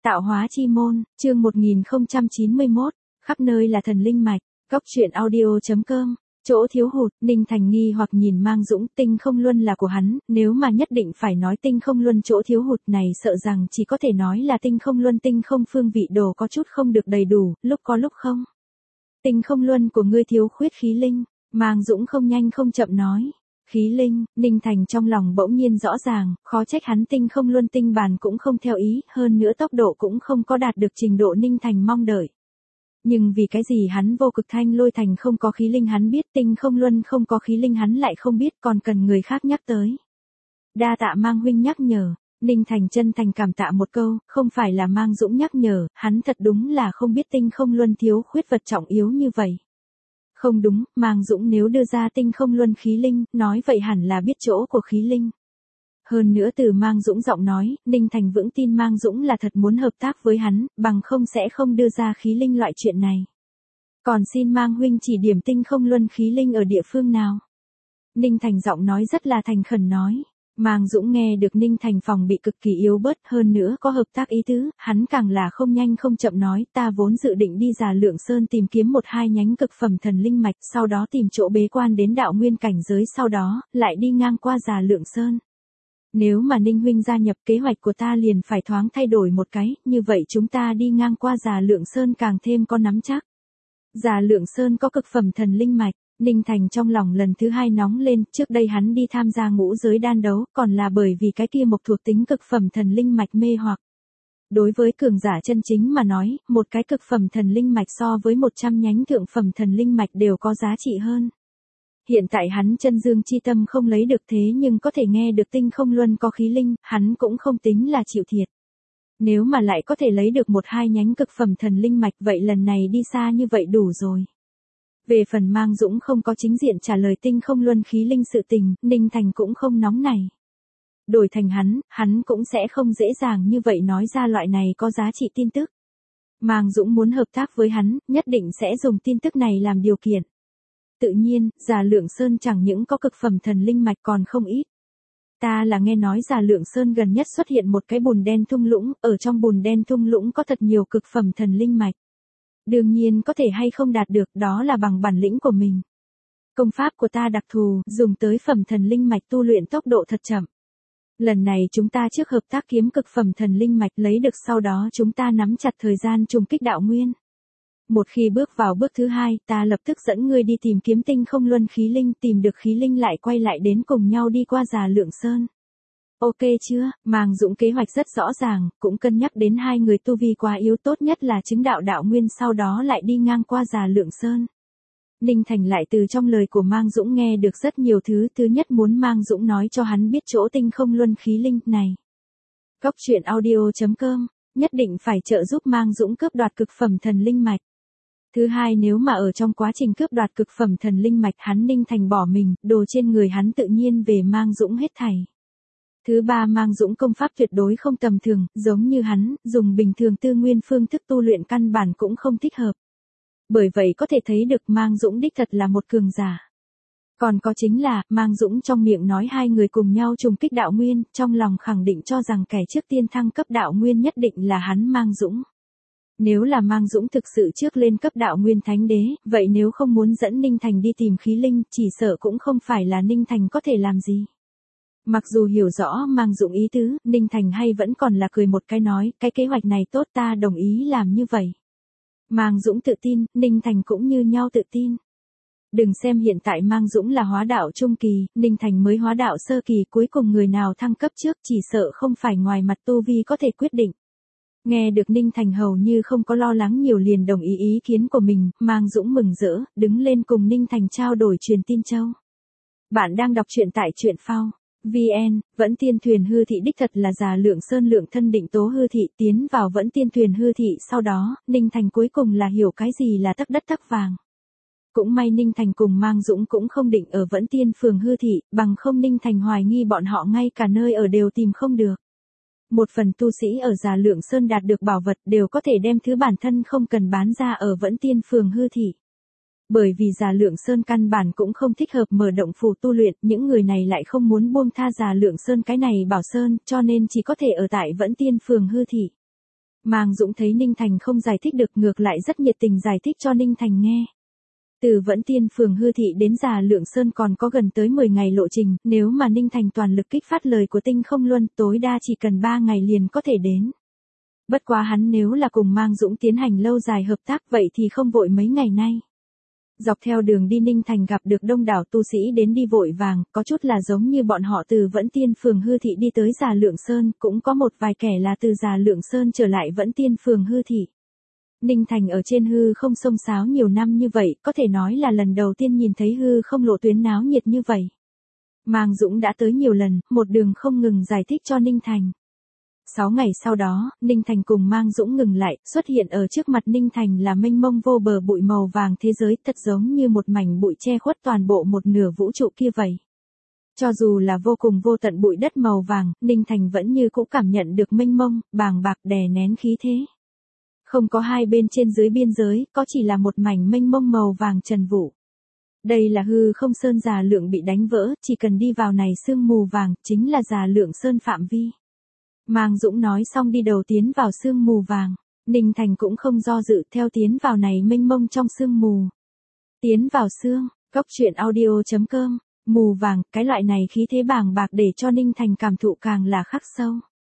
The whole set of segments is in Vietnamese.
Tạo hóa chi môn, chương 1091, khắp nơi là thần linh mạch, góc truyện audio.com. Chỗ thiếu hụt, Ninh Thành nghi hoặc nhìn Mang Dũng, tinh không luân là của hắn, nếu mà nhất định phải nói tinh không luân chỗ thiếu hụt này sợ rằng chỉ có thể nói là tinh không luân tinh không phương vị đồ có chút không được đầy đủ, lúc có lúc không. Tinh không luân của ngươi thiếu khuyết khí linh, Mang Dũng không nhanh không chậm nói. Khí linh, Ninh Thành trong lòng bỗng nhiên rõ ràng, khó trách hắn tinh không luân tinh bàn cũng không theo ý, hơn nữa tốc độ cũng không có đạt được trình độ Ninh Thành mong đợi. Nhưng vì cái gì hắn vô cực thanh lôi thành không có khí linh hắn biết, tinh không luân không có khí linh hắn lại không biết, còn cần người khác nhắc tới. Đa tạ Mang huynh nhắc nhở, Ninh Thành chân thành cảm tạ một câu, không phải là Mang Dũng nhắc nhở, hắn thật đúng là không biết tinh không luân thiếu khuyết vật trọng yếu như vậy. Không đúng, Mang Dũng nếu đưa ra tinh không luân khí linh, nói vậy hẳn là biết chỗ của khí linh. Hơn nữa từ Mang Dũng giọng nói, Ninh Thành vững tin Mang Dũng là thật muốn hợp tác với hắn, bằng không sẽ không đưa ra khí linh loại chuyện này. Còn xin Mang huynh chỉ điểm tinh không luân khí linh ở địa phương nào? Ninh Thành giọng nói rất là thành khẩn nói. Mang Dũng nghe được Ninh Thành phòng bị cực kỳ yếu bớt, hơn nữa có hợp tác ý tứ, hắn càng là không nhanh không chậm nói, ta vốn dự định đi Già Lượng Sơn tìm kiếm một hai nhánh cực phẩm thần linh mạch, sau đó tìm chỗ bế quan đến đạo nguyên cảnh giới, sau đó lại đi ngang qua Già Lượng Sơn. Nếu mà Ninh huynh gia nhập, kế hoạch của ta liền phải thoáng thay đổi một cái, như vậy chúng ta đi ngang qua Già Lượng Sơn càng thêm có nắm chắc. Già Lượng Sơn có cực phẩm thần linh mạch. Ninh Thành trong lòng lần thứ hai nóng lên, trước đây hắn đi tham gia ngũ giới đan đấu, còn là bởi vì cái kia mộc thuộc tính cực phẩm thần linh mạch mê hoặc. Đối với cường giả chân chính mà nói, một cái cực phẩm thần linh mạch so với 100 nhánh thượng phẩm thần linh mạch đều có giá trị hơn. Hiện tại hắn chân dương chi tâm không lấy được, thế nhưng có thể nghe được tinh không luân có khí linh, hắn cũng không tính là chịu thiệt. Nếu mà lại có thể lấy được một hai nhánh cực phẩm thần linh mạch, vậy lần này đi xa như vậy đủ rồi. Về phần Mang Dũng không có chính diện trả lời tinh không luân khí linh sự tình, Ninh Thành cũng không nóng này. Đổi thành hắn cũng sẽ không dễ dàng như vậy nói ra loại này có giá trị tin tức. Mang Dũng muốn hợp tác với hắn, nhất định sẽ dùng tin tức này làm điều kiện. Tự nhiên, Già Lượng Sơn chẳng những có cực phẩm thần linh mạch còn không ít. Ta là nghe nói Già Lượng Sơn gần nhất xuất hiện một cái bùn đen thung lũng, ở trong bùn đen thung lũng có thật nhiều cực phẩm thần linh mạch. Đương nhiên có thể hay không đạt được, đó là bằng bản lĩnh của mình. Công pháp của ta đặc thù, dùng tới phẩm thần linh mạch tu luyện tốc độ thật chậm. Lần này chúng ta trước hợp tác kiếm cực phẩm thần linh mạch lấy được, sau đó chúng ta nắm chặt thời gian trùng kích đạo nguyên. Một khi bước vào bước thứ hai, ta lập tức dẫn ngươi đi tìm kiếm tinh không luân khí linh, tìm được khí linh lại quay lại đến cùng nhau đi qua Già Lượng Sơn. Ok chưa, Mang Dũng kế hoạch rất rõ ràng, cũng cân nhắc đến hai người tu vi quá yếu, tốt nhất là chứng đạo đạo nguyên sau đó lại đi ngang qua Già Lượng Sơn. Ninh Thành lại từ trong lời của Mang Dũng nghe được rất nhiều thứ, thứ nhất muốn Mang Dũng nói cho hắn biết chỗ tinh không luân khí linh này. Góc truyện audio.com, nhất định phải trợ giúp Mang Dũng cướp đoạt cực phẩm thần linh mạch. Thứ hai, nếu mà ở trong quá trình cướp đoạt cực phẩm thần linh mạch hắn Ninh Thành bỏ mình, đồ trên người hắn tự nhiên về Mang Dũng hết thảy. Thứ ba, Mang Dũng công pháp tuyệt đối không tầm thường, giống như hắn, dùng bình thường tư nguyên phương thức tu luyện căn bản cũng không thích hợp. Bởi vậy có thể thấy được Mang Dũng đích thật là một cường giả. Còn có chính là, Mang Dũng trong miệng nói hai người cùng nhau trùng kích đạo nguyên, trong lòng khẳng định cho rằng kẻ trước tiên thăng cấp đạo nguyên nhất định là hắn Mang Dũng. Nếu là Mang Dũng thực sự trước lên cấp đạo nguyên thánh đế, vậy nếu không muốn dẫn Ninh Thành đi tìm khí linh, chỉ sợ cũng không phải là Ninh Thành có thể làm gì. Mặc dù hiểu rõ Mang Dũng ý tứ, Ninh Thành hay vẫn còn là cười một cái nói, cái kế hoạch này tốt, ta đồng ý làm như vậy. Mang Dũng tự tin, Ninh Thành cũng như nhau tự tin. Đừng xem hiện tại Mang Dũng là hóa đạo trung kỳ, Ninh Thành mới hóa đạo sơ kỳ, cuối cùng người nào thăng cấp trước chỉ sợ không phải ngoài mặt tu vi có thể quyết định. Nghe được Ninh Thành hầu như không có lo lắng nhiều liền đồng ý kiến của mình, Mang Dũng mừng rỡ, đứng lên cùng Ninh Thành trao đổi truyền tin châu. Bạn đang đọc truyện tại truyện phao. VN, Vẫn Tiên Thuyền hư thị đích thật là Già Lượng Sơn lượng thân định tố hư thị, tiến vào Vẫn Tiên Thuyền hư thị, sau đó, Ninh Thành cuối cùng là hiểu cái gì là tắc đất tắc vàng. Cũng may Ninh Thành cùng Mang Dũng cũng không định ở Vẫn Tiên Phường hư thị, bằng không Ninh Thành hoài nghi bọn họ ngay cả nơi ở đều tìm không được. Một phần tu sĩ ở Già Lượng Sơn đạt được bảo vật đều có thể đem thứ bản thân không cần bán ra ở Vẫn Tiên Phường hư thị. Bởi vì Già Lượng Sơn căn bản cũng không thích hợp mở động phủ tu luyện, những người này lại không muốn buông tha Già Lượng Sơn cái này bảo sơn, cho nên chỉ có thể ở tại Vẫn Tiên Phường hư thị. Mang Dũng thấy Ninh Thành không giải thích được, ngược lại rất nhiệt tình giải thích cho Ninh Thành nghe. Từ Vẫn Tiên phường Hư Thị đến Già Lượng Sơn còn có gần tới 10 ngày lộ trình, nếu mà Ninh Thành toàn lực kích phát lời của Tinh Không Luân, tối đa chỉ cần 3 ngày liền có thể đến. Bất quá hắn nếu là cùng Mang Dũng tiến hành lâu dài hợp tác vậy thì không vội mấy ngày nay. Dọc theo đường đi Ninh Thành gặp được đông đảo tu sĩ đến đi vội vàng, có chút là giống như bọn họ từ Vẫn Tiên phường Hư Thị đi tới Già Lượng Sơn, cũng có một vài kẻ là từ Già Lượng Sơn trở lại Vẫn Tiên phường Hư Thị. Ninh Thành ở trên hư không xông xáo nhiều năm như vậy, có thể nói là lần đầu tiên nhìn thấy hư không lộ tuyến náo nhiệt như vậy. Mang Dũng đã tới nhiều lần, một đường không ngừng giải thích cho Ninh Thành. 6 ngày sau đó, Ninh Thành cùng Mang Dũng ngừng lại, xuất hiện ở trước mặt Ninh Thành là mênh mông vô bờ bụi màu vàng thế giới, thật giống như một mảnh bụi che khuất toàn bộ một nửa vũ trụ kia vậy. Cho dù là vô cùng vô tận bụi đất màu vàng, Ninh Thành vẫn như cũ cảm nhận được mênh mông, bàng bạc đè nén khí thế. Không có hai bên trên dưới biên giới, có chỉ là một mảnh mênh mông màu vàng trần vụ. Đây là hư không sơn Già Lượng bị đánh vỡ, chỉ cần đi vào này sương mù vàng, chính là Già Lượng Sơn phạm vi. Mang Dũng nói xong đi đầu tiến vào sương mù vàng, Ninh Thành cũng không do dự theo tiến vào này mênh mông trong sương mù. Tiến vào sương, Cốc Truyện Audio.com, mù vàng, cái loại này khí thế bàng bạc để cho Ninh Thành cảm thụ càng là khắc sâu.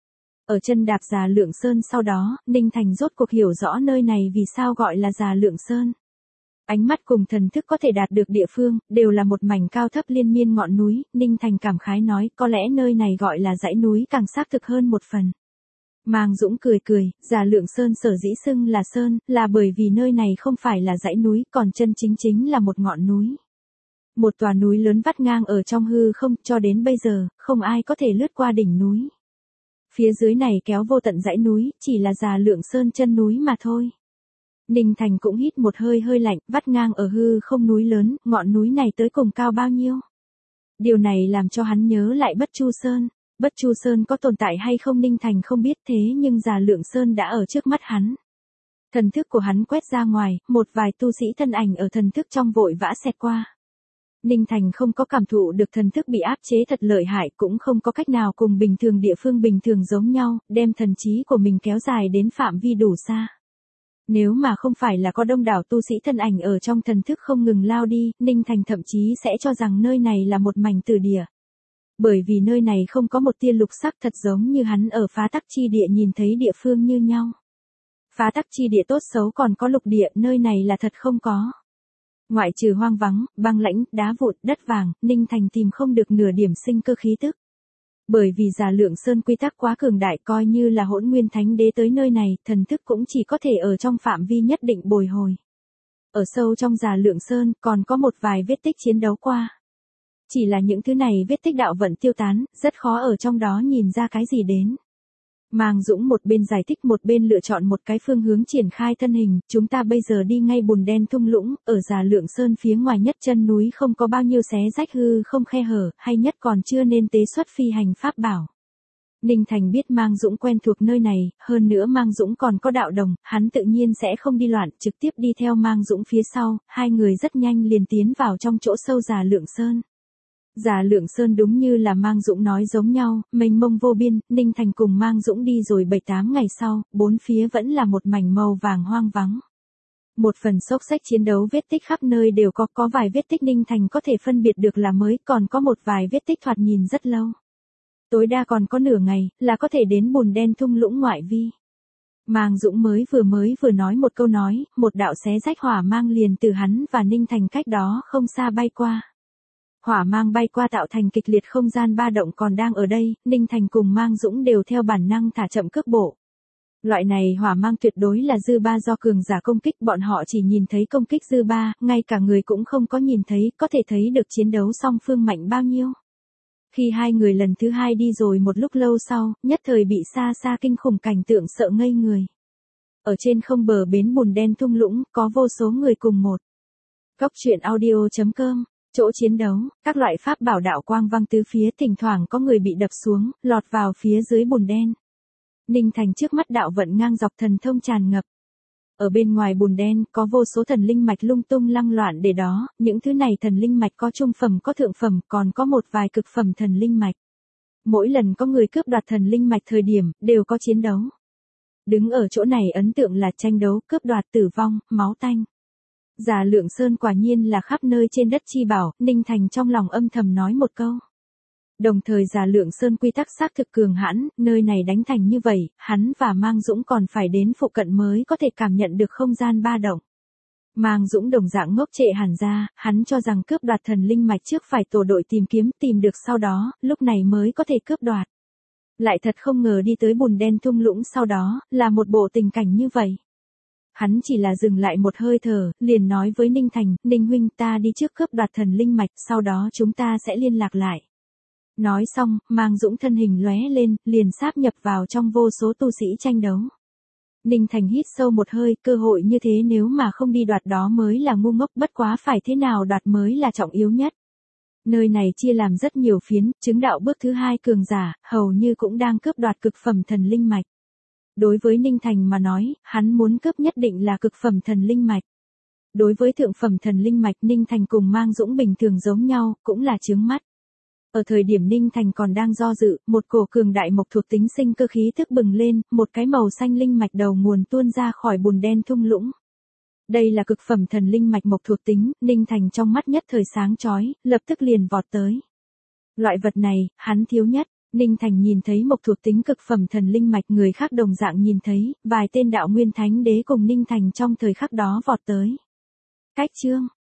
Ở chân đạp Già Lượng Sơn sau đó, Ninh Thành rốt cuộc hiểu rõ nơi này vì sao gọi là Già Lượng Sơn. Ánh mắt cùng thần thức có thể đạt được địa phương, đều là một mảnh cao thấp liên miên ngọn núi, Ninh Thành cảm khái nói có lẽ nơi này gọi là dãy núi càng xác thực hơn một phần. Mang Dũng cười cười, Già Lượng Sơn sở dĩ xưng là Sơn, là bởi vì nơi này không phải là dãy núi, còn chân chính là một ngọn núi. Một tòa núi lớn vắt ngang ở trong hư không, cho đến bây giờ, không ai có thể lướt qua đỉnh núi. Phía dưới này kéo vô tận dãy núi, chỉ là Già Lượng Sơn chân núi mà thôi. Ninh Thành cũng hít một hơi hơi lạnh, vắt ngang ở hư không núi lớn, ngọn núi này tới cùng cao bao nhiêu? Điều này làm cho hắn nhớ lại Bất Chu Sơn. Bất Chu Sơn có tồn tại hay không Ninh Thành không biết, thế nhưng Già Lượng Sơn đã ở trước mắt hắn. Thần thức của hắn quét ra ngoài, một vài tu sĩ thân ảnh ở thần thức trong vội vã xẹt qua. Ninh Thành không có cảm thụ được thần thức bị áp chế thật lợi hại, cũng không có cách nào cùng bình thường địa phương bình thường giống nhau, đem thần trí của mình kéo dài đến phạm vi đủ xa. Nếu mà không phải là có đông đảo tu sĩ thân ảnh ở trong thần thức không ngừng lao đi, Ninh Thành thậm chí sẽ cho rằng nơi này là một mảnh tử địa. Bởi vì nơi này không có một tia lục sắc, thật giống như hắn ở phá tắc chi địa nhìn thấy địa phương như nhau. Phá tắc chi địa tốt xấu còn có lục địa, nơi này là thật không có. Ngoại trừ hoang vắng, băng lãnh, đá vụn, đất vàng, Ninh Thành tìm không được nửa điểm sinh cơ khí tức. Bởi vì Già Lượng Sơn quy tắc quá cường đại, coi như là Hỗn Nguyên Thánh Đế tới nơi này, thần thức cũng chỉ có thể ở trong phạm vi nhất định bồi hồi. Ở sâu trong Già Lượng Sơn còn có một vài vết tích chiến đấu qua. Chỉ là những thứ này vết tích đạo vận tiêu tán, rất khó ở trong đó nhìn ra cái gì đến. Mang Dũng một bên giải thích một bên lựa chọn một cái phương hướng triển khai thân hình, chúng ta bây giờ đi ngay bùn đen thung lũng, ở Già Lượng Sơn phía ngoài nhất chân núi không có bao nhiêu xé rách hư không khe hở, hay nhất còn chưa nên tế xuất phi hành pháp bảo. Ninh Thành biết Mang Dũng quen thuộc nơi này, hơn nữa Mang Dũng còn có đạo đồng, hắn tự nhiên sẽ không đi loạn, trực tiếp đi theo Mang Dũng phía sau, hai người rất nhanh liền tiến vào trong chỗ sâu Già Lượng Sơn. Già Lượng Sơn đúng như là Mang Dũng nói giống nhau, mênh mông vô biên, Ninh Thành cùng Mang Dũng đi rồi 7-8 ngày sau, bốn phía vẫn là một mảnh màu vàng hoang vắng. Một phần xốc xách chiến đấu vết tích khắp nơi đều có vài vết tích Ninh Thành có thể phân biệt được là mới, còn có một vài vết tích thoạt nhìn rất lâu. Tối đa còn có nửa ngày, là có thể đến bùn đen thung lũng ngoại vi. Mang Dũng mới vừa nói một câu nói, một đạo xé rách hỏa mang liền từ hắn và Ninh Thành cách đó không xa bay qua. Hỏa mang bay qua tạo thành kịch liệt không gian ba động còn đang ở đây, Ninh Thành cùng Mang Dũng đều theo bản năng thả chậm cước bộ. Loại này hỏa mang tuyệt đối là dư ba do cường giả công kích, bọn họ chỉ nhìn thấy công kích dư ba, ngay cả người cũng không có nhìn thấy, có thể thấy được chiến đấu song phương mạnh bao nhiêu. Khi hai người lần thứ hai đi rồi một lúc lâu sau, nhất thời bị xa xa kinh khủng cảnh tượng sợ ngây người. Ở trên không bờ bến bùn đen thung lũng, có vô số người cùng một. Cốc Truyện Audio.com, chỗ chiến đấu, các loại pháp bảo đạo quang vang tứ phía, thỉnh thoảng có người bị đập xuống, lọt vào phía dưới bùn đen. Ninh Thành trước mắt đạo vận ngang dọc thần thông tràn ngập. Ở bên ngoài bùn đen, có vô số thần linh mạch lung tung lăng loạn để đó, những thứ này thần linh mạch có trung phẩm có thượng phẩm, còn có một vài cực phẩm thần linh mạch. Mỗi lần có người cướp đoạt thần linh mạch thời điểm, đều có chiến đấu. Đứng ở chỗ này ấn tượng là tranh đấu, cướp đoạt, tử vong, máu tanh. Già Lượng Sơn quả nhiên là khắp nơi trên đất chi bảo, Ninh Thành trong lòng âm thầm nói một câu. Đồng thời Già Lượng Sơn quy tắc xác thực cường hãn, nơi này đánh thành như vậy, hắn và Mang Dũng còn phải đến phụ cận mới có thể cảm nhận được không gian ba động. Mang Dũng đồng dạng ngốc trệ hẳn ra, hắn cho rằng cướp đoạt thần linh mạch trước phải tổ đội tìm kiếm, tìm được sau đó, lúc này mới có thể cướp đoạt. Lại thật không ngờ đi tới bùn đen thung lũng sau đó, là một bộ tình cảnh như vậy. Hắn chỉ là dừng lại một hơi thở, liền nói với Ninh Thành, Ninh huynh ta đi trước cướp đoạt thần linh mạch, sau đó chúng ta sẽ liên lạc lại. Nói xong, Mang Dũng thân hình lóe lên, liền sáp nhập vào trong vô số tu sĩ tranh đấu. Ninh Thành hít sâu một hơi, cơ hội như thế nếu mà không đi đoạt đó mới là ngu ngốc, bất quá phải thế nào đoạt mới là trọng yếu nhất. Nơi này chia làm rất nhiều phiến, chứng đạo bước thứ 2 cường giả, hầu như cũng đang cướp đoạt cực phẩm thần linh mạch. Đối với Ninh Thành mà nói, hắn muốn cướp nhất định là cực phẩm thần linh mạch. Đối với thượng phẩm thần linh mạch, Ninh Thành cùng Mang Dũng bình thường giống nhau, cũng là chướng mắt. Ở thời điểm Ninh Thành còn đang do dự, một cổ cường đại mộc thuộc tính sinh cơ khí thức bừng lên, một cái màu xanh linh mạch đầu nguồn tuôn ra khỏi bùn đen thung lũng. Đây là cực phẩm thần linh mạch mộc thuộc tính, Ninh Thành trong mắt nhất thời sáng chói, lập tức liền vọt tới. Loại vật này, hắn thiếu nhất. Ninh Thành nhìn thấy mộc thuộc tính cực phẩm thần linh mạch, người khác đồng dạng nhìn thấy, vài tên đạo nguyên thánh đế cùng Ninh Thành trong thời khắc đó vọt tới. Cách chương